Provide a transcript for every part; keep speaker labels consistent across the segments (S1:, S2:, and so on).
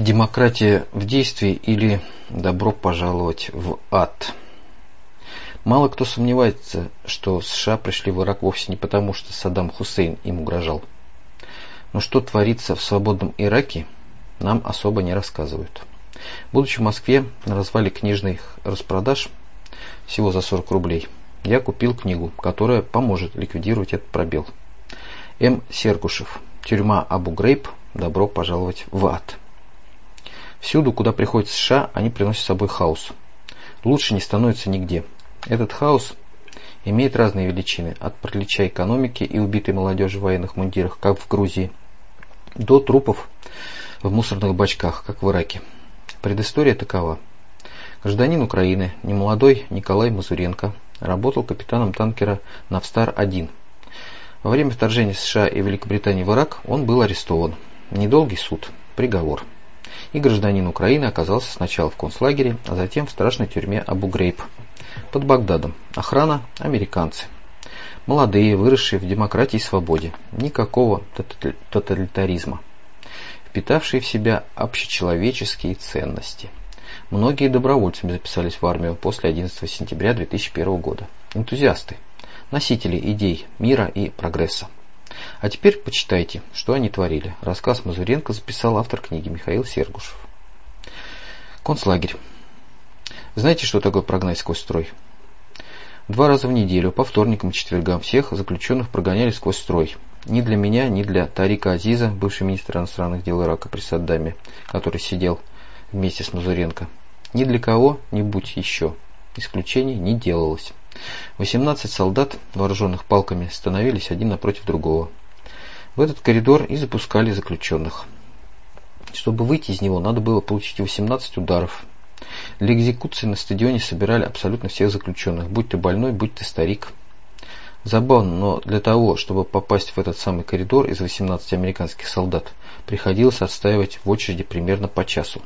S1: Демократия в действии или добро пожаловать в ад. Мало кто сомневается, что США пришли в Ирак вовсе не потому, что Саддам Хусейн им угрожал. Но что творится в свободном Ираке, нам особо не рассказывают. Будучи в Москве на развале книжных распродаж всего за 40 рублей, я купил книгу, которая поможет ликвидировать этот пробел. М. Сергушев. Тюрьма Абу-Грейб. Добро пожаловать в ад. Всюду, куда приходят США, они приносят с собой хаос. Лучше не становится нигде. Этот хаос имеет разные величины, от паралича экономики и убитой молодежи в военных мундирах, как в Грузии, до трупов в мусорных бачках, как в Ираке. Предыстория такова. Гражданин Украины, немолодой Николай Мазуренко, работал капитаном танкера «Навстар-1». Во время вторжения США и Великобритании в Ирак он был арестован. Недолгий суд, приговор. И гражданин Украины оказался сначала в концлагере, а затем в страшной тюрьме Абу-Грейб под Багдадом. Охрана – американцы. Молодые, выросшие в демократии и свободе. Никакого тоталитаризма. Впитавшие в себя общечеловеческие ценности. Многие добровольцами записались в армию после 11 сентября 2001 года. Энтузиасты. Носители идей мира и прогресса. А теперь почитайте, что они творили. Рассказ Мазуренко записал автор книги Михаил Сергушев. Концлагерь. Знаете, что такое прогнать сквозь строй? 2 раза в неделю, по вторникам и четвергам, всех заключенных прогоняли сквозь строй. Ни для меня, ни для Тарика Азиза, бывший министр иностранных дел Ирака при Саддаме, который сидел вместе с Мазуренко. Ни для кого-нибудь еще. Исключений не делалось. 18 солдат, вооруженных палками, становились один напротив другого. В этот коридор и запускали заключенных. Чтобы выйти из него, надо было получить 18 ударов. Для экзекуции на стадионе собирали абсолютно всех заключенных, будь ты больной, будь ты старик. Забавно, но для того, чтобы попасть в этот самый коридор из 18 американских солдат, приходилось отстаивать в очереди примерно по часу.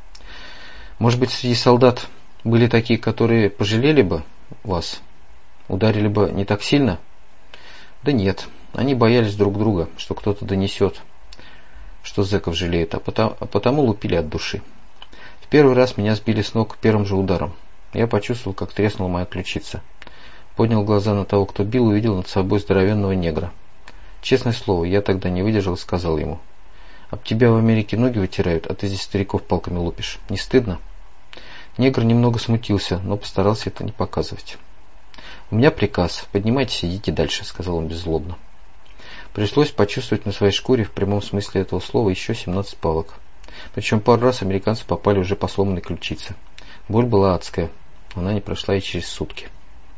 S1: Может быть, среди солдат были такие, которые пожалели бы вас, ударили бы не так сильно? Да нет, они боялись друг друга, что кто-то донесет, что зэков жалеют, а потому лупили от души. В первый раз меня сбили с ног первым же ударом. Я почувствовал, как треснула моя ключица. Поднял глаза на того, кто бил, и увидел над собой здоровенного негра. Честное слово, я тогда не выдержал и сказал ему: «Об тебя в Америке ноги вытирают, а ты здесь стариков палками лупишь. Не стыдно?» Негр немного смутился, но постарался это не показывать. «У меня приказ. Поднимайтесь и идите дальше», — сказал он беззлобно. Пришлось почувствовать на своей шкуре в прямом смысле этого слова еще 17 палок. Причем пару раз американцы попали уже по сломанной ключице. Боль была адская. Она не прошла и через сутки.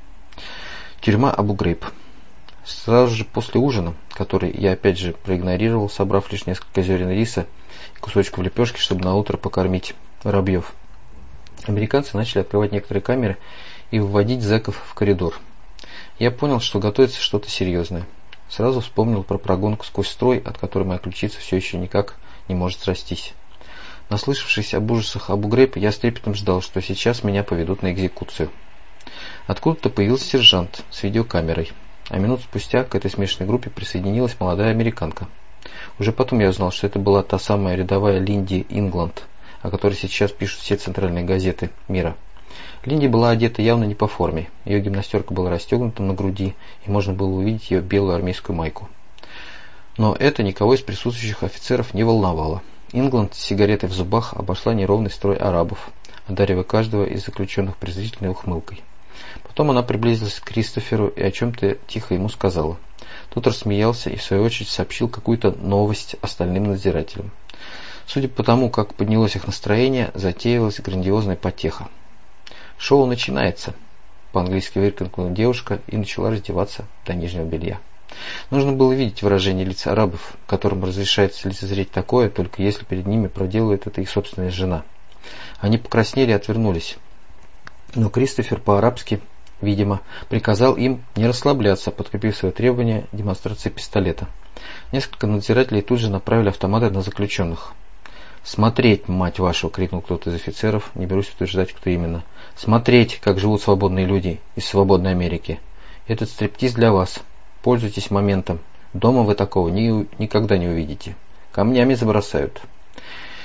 S1: Тюрьма Абу-Грейб. Сразу же после ужина, который я опять же проигнорировал, собрав лишь несколько зерен риса и кусочков лепешки, чтобы на утро покормить воробьев, американцы начали открывать некоторые камеры и выводить зэков в коридор. Я понял, что готовится что-то серьезное. Сразу вспомнил про прогонку сквозь строй, от которой моя ключица все еще никак не может срастись. Наслышавшись об ужасах Абу-Грейб, я с трепетом ждал, что сейчас меня поведут на экзекуцию. Откуда-то появился сержант с видеокамерой, а минут спустя к этой смешанной группе присоединилась молодая американка. Уже потом я узнал, что это была та самая рядовая Линди Ингланд, о которой сейчас пишут все центральные газеты мира. Линди была одета явно не по форме. Ее гимнастерка была расстегнута на груди, и можно было увидеть ее белую армейскую майку. Но это никого из присутствующих офицеров не волновало. Ингланд с сигаретой в зубах обошла неровный строй арабов, одаривая каждого из заключенных презрительной ухмылкой. Потом она приблизилась к Кристоферу и о чем-то тихо ему сказала. Тот рассмеялся и в свою очередь сообщил какую-то новость остальным надзирателям. Судя по тому, как поднялось их настроение, затеялась грандиозная потеха. «Шоу начинается», — по-английски выкрикнула девушка и начала раздеваться до нижнего белья. Нужно было видеть выражение лиц арабов, которым разрешается лицезреть такое, только если перед ними проделывает это их собственная жена. Они покраснели и отвернулись. Но Кристофер по-арабски, видимо, приказал им не расслабляться, подкрепив свое требование демонстрацией пистолета. Несколько надзирателей тут же направили автоматы на заключенных. «Смотреть, мать вашу!» — крикнул кто-то из офицеров, не берусь утверждать, кто именно. «Смотреть, как живут свободные люди из свободной Америки. Этот стриптиз для вас. Пользуйтесь моментом. Дома вы такого никогда не увидите. Камнями забросают».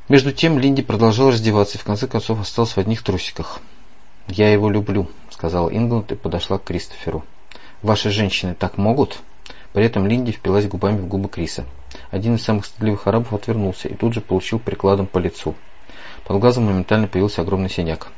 S1: Между тем Линди продолжал раздеваться и в конце концов остался в одних трусиках. «Я его люблю», — сказала Ингланд и подошла к Кристоферу. «Ваши женщины так могут?» При этом Линди впилась губами в губы Криса. Один из самых стыдливых арабов отвернулся и тут же получил прикладом по лицу. Под глазом моментально появился огромный синяк.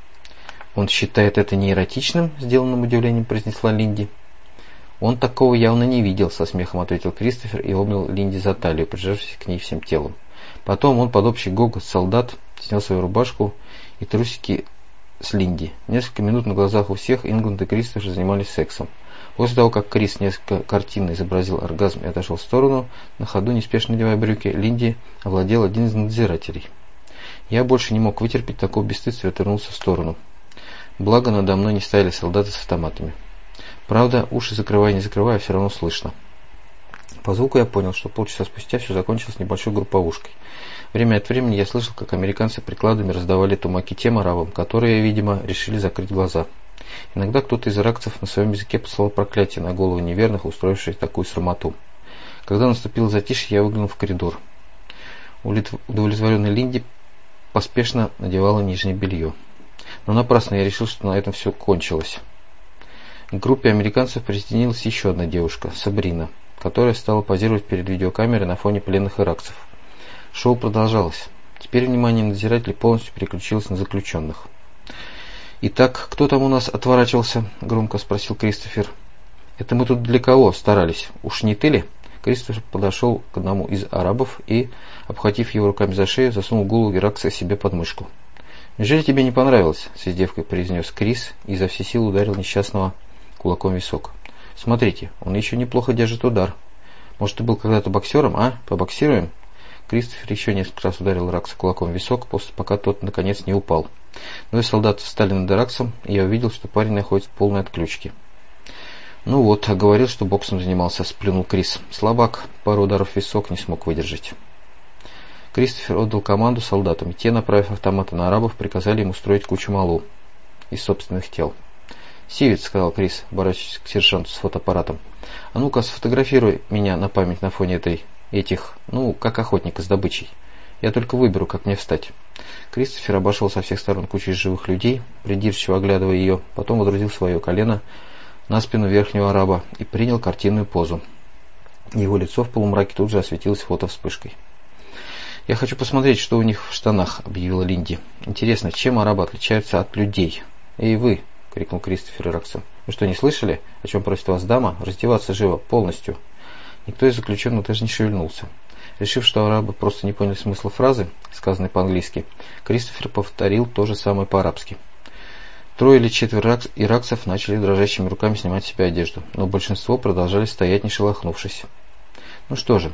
S1: «Он считает это неэротичным?» — сделанным удивлением произнесла Линди. «Он такого явно не видел», — со смехом ответил Кристофер и обнял Линди за талию, прижавшись к ней всем телом. Потом он под общий гогот солдат снял свою рубашку и трусики с Линди. Несколько минут на глазах у всех Ингланд и Кристофер занимались сексом. После того, как Крис несколько картинно изобразил оргазм и отошел в сторону, на ходу неспешно надевая брюки, Линди овладел один из надзирателей. Я больше не мог вытерпеть такого бесстыдства и отвернулся в сторону. Благо надо мной не стояли солдаты с автоматами. Правда, уши закрывая не закрывая, все равно слышно. По звуку я понял, что полчаса спустя все закончилось небольшой групповушкой. Время от времени я слышал, как американцы прикладами раздавали тумаки тем арабам, которые, видимо, решили закрыть глаза. Иногда кто-то из иракцев на своем языке посылал проклятие на голову неверных, устроивших такую срамоту. Когда наступило затишье, я выглянул в коридор. Удовлетворенная Линди поспешно надевала нижнее белье. Но напрасно я решил, что на этом все кончилось. К группе американцев присоединилась еще одна девушка, Сабрина, которая стала позировать перед видеокамерой на фоне пленных иракцев. Шоу продолжалось. Теперь внимание надзирателей полностью переключилось на заключенных. «Итак, кто там у нас отворачивался?» — громко спросил Кристофер. «Это мы тут для кого старались? Уж не ты ли?» Кристофер подошел к одному из арабов и, обхватив его руками за шею, засунул голову иракца себе под мышку. «Неужели тебе не понравилось?» — с издевкой произнес Крис и изо всей силы ударил несчастного кулаком в висок. «Смотрите, он еще неплохо держит удар. Может, ты был когда-то боксером, а? Побоксируем?» Кристофер еще несколько раз ударил иракца кулаком в висок, пока тот, наконец, не упал. Двое солдат встали над иракцем, и я увидел, что парень находится в полной отключке. «Ну вот, а говорил, что боксом занимался», — сплюнул Крис. «Слабак, пару ударов в висок не смог выдержать». Кристофер отдал команду солдатам, и те, направив автоматы на арабов, приказали им устроить кучу малу из собственных тел. «Сивец», — сказал Крис, оборачиваясь к сержанту с фотоаппаратом, — «а ну-ка сфотографируй меня на память на фоне этих, как охотника с добычей. Я только выберу, как мне встать». Кристофер обошел со всех сторон кучу живых людей, придирчиво оглядывая ее, потом водрузил свое колено на спину верхнего араба и принял картинную позу. Его лицо в полумраке тут же осветилось фотовспышкой. «Я хочу посмотреть, что у них в штанах», — объявила Линди. «Интересно, чем арабы отличаются от людей?» «Эй, вы!» — крикнул Кристофер иракцу. «Вы что, не слышали? О чем просит вас дама? Раздеваться живо, полностью!» Никто из заключенных даже не шевельнулся. Решив, что арабы просто не поняли смысла фразы, сказанной по-английски, Кристофер повторил то же самое по-арабски. 3 или 4 иракцев начали дрожащими руками снимать с себя одежду, но большинство продолжали стоять, не шелохнувшись. «Ну что же,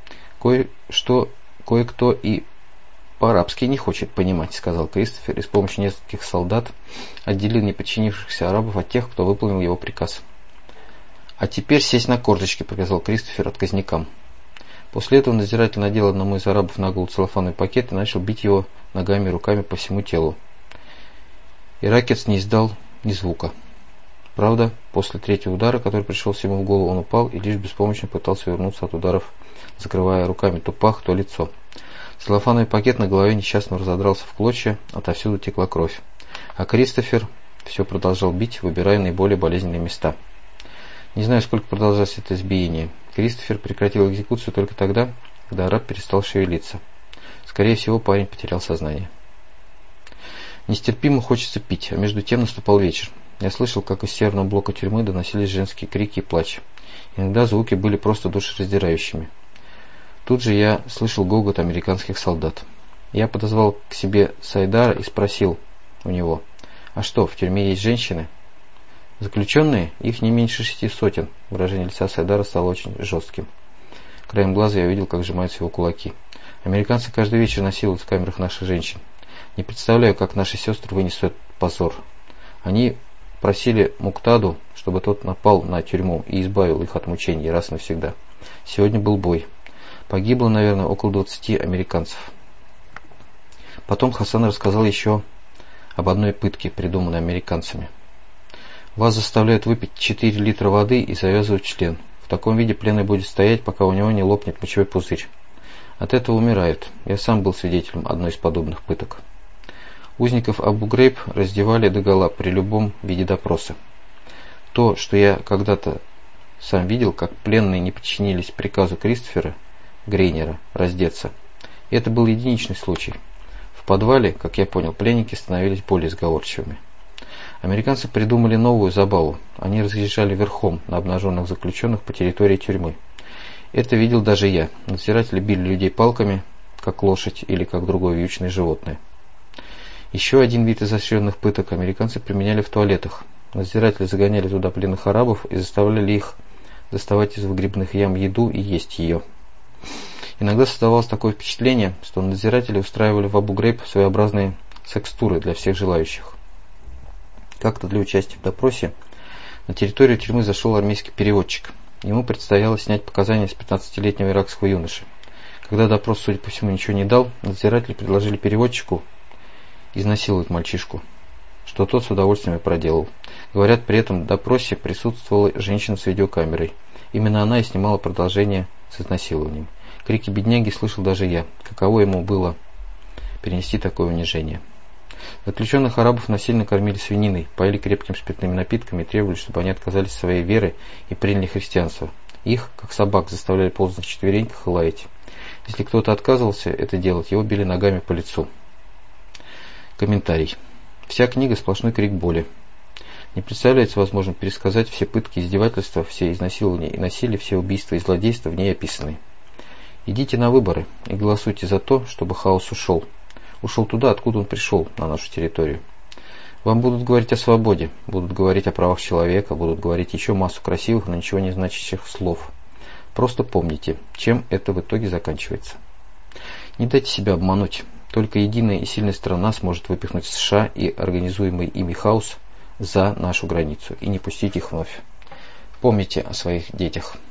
S1: кое-кто и по-арабски не хочет понимать», — сказал Кристофер, и с помощью нескольких солдат отделил неподчинившихся арабов от тех, кто выполнил его приказ. «А теперь сесть на корточки», — приказал Кристофер отказникам. После этого надзиратель надел одному из арабов на голову целлофановый пакет и начал бить его ногами и руками по всему телу. Иракец не издал ни звука. Правда, после 3-го удара, который пришелся ему в голову, он упал и лишь беспомощно пытался вернуться от ударов, закрывая руками то пах, то лицо. Целлофановый пакет на голове несчастного разодрался в клочья, отовсюду текла кровь. А Кристофер все продолжал бить, выбирая наиболее болезненные места. Не знаю, сколько продолжалось это избиение. Кристофер прекратил экзекуцию только тогда, когда араб перестал шевелиться. Скорее всего, парень потерял сознание. Нестерпимо хочется пить, а между тем наступал вечер. Я слышал, как из северного блока тюрьмы доносились женские крики и плач. Иногда звуки были просто душераздирающими. Тут же я слышал гогот американских солдат. Я подозвал к себе Сайдара и спросил у него: «А что, в тюрьме есть женщины?» «Заключенные? Их не меньше 600. Выражение лица Сайдара стало очень жестким. Краем глаза я увидел, как сжимаются его кулаки. «Американцы каждый вечер насилуют в камерах наших женщин. Не представляю, как наши сестры вынесут этот позор. Они просили Муктаду, чтобы тот напал на тюрьму и избавил их от мучений раз и навсегда. Сегодня был бой. Погибло, наверное, около 20 американцев». Потом Хасан рассказал еще об одной пытке, придуманной американцами. «Вас заставляют выпить 4 литра воды и завязывают член. В таком виде пленный будет стоять, пока у него не лопнет мочевой пузырь. От этого умирают. Я сам был свидетелем одной из подобных пыток. Узников Абу-Грейб раздевали догола при любом виде допроса. То, что я когда-то сам видел, как пленные не подчинились приказу Кристофера Грейнера раздеться, это был единичный случай. В подвале, как я понял, пленники становились более сговорчивыми. Американцы придумали новую забаву. Они разъезжали верхом на обнаженных заключенных по территории тюрьмы. Это видел даже я. Надзиратели били людей палками, как лошадь или как другое вьючное животное. Еще один вид изощренных пыток американцы применяли в туалетах. Надзиратели загоняли туда пленных арабов и заставляли их доставать из выгребных ям еду и есть ее. Иногда создавалось такое впечатление, что надзиратели устраивали в Абу-Грейб своеобразные секс-туры для всех желающих. Как-то для участия в допросе на территорию тюрьмы зашел армейский переводчик. Ему предстояло снять показания с 15-летнего иракского юноши. Когда допрос, судя по всему, ничего не дал, надзиратели предложили переводчику изнасиловать мальчишку, что тот с удовольствием и проделал. Говорят, при этом допросе присутствовала женщина с видеокамерой. Именно она и снимала продолжение с изнасилованием. Крики бедняги слышал даже я. Каково ему было перенести такое унижение. Заключенных арабов насильно кормили свининой, поили крепкими спиртными напитками и требовали, чтобы они отказались от своей веры и приняли христианство. Их, как собак, заставляли ползать на четвереньках и лаять. Если кто-то отказывался это делать, его били ногами по лицу. Комментарий. Вся книга сплошной крик боли. Не представляется возможным пересказать все пытки, издевательства, все изнасилования и насилие, все убийства и злодейства в ней описаны. Идите на выборы и голосуйте за то, чтобы хаос ушел. Ушел туда, откуда он пришел, на нашу территорию. Вам будут говорить о свободе, будут говорить о правах человека, будут говорить еще массу красивых, но ничего не значащих слов. Просто помните, чем это в итоге заканчивается. Не дайте себя обмануть. Только единая и сильная страна сможет выпихнуть США и организуемый ими хаос за нашу границу и не пустить их вновь. Помните о своих детях.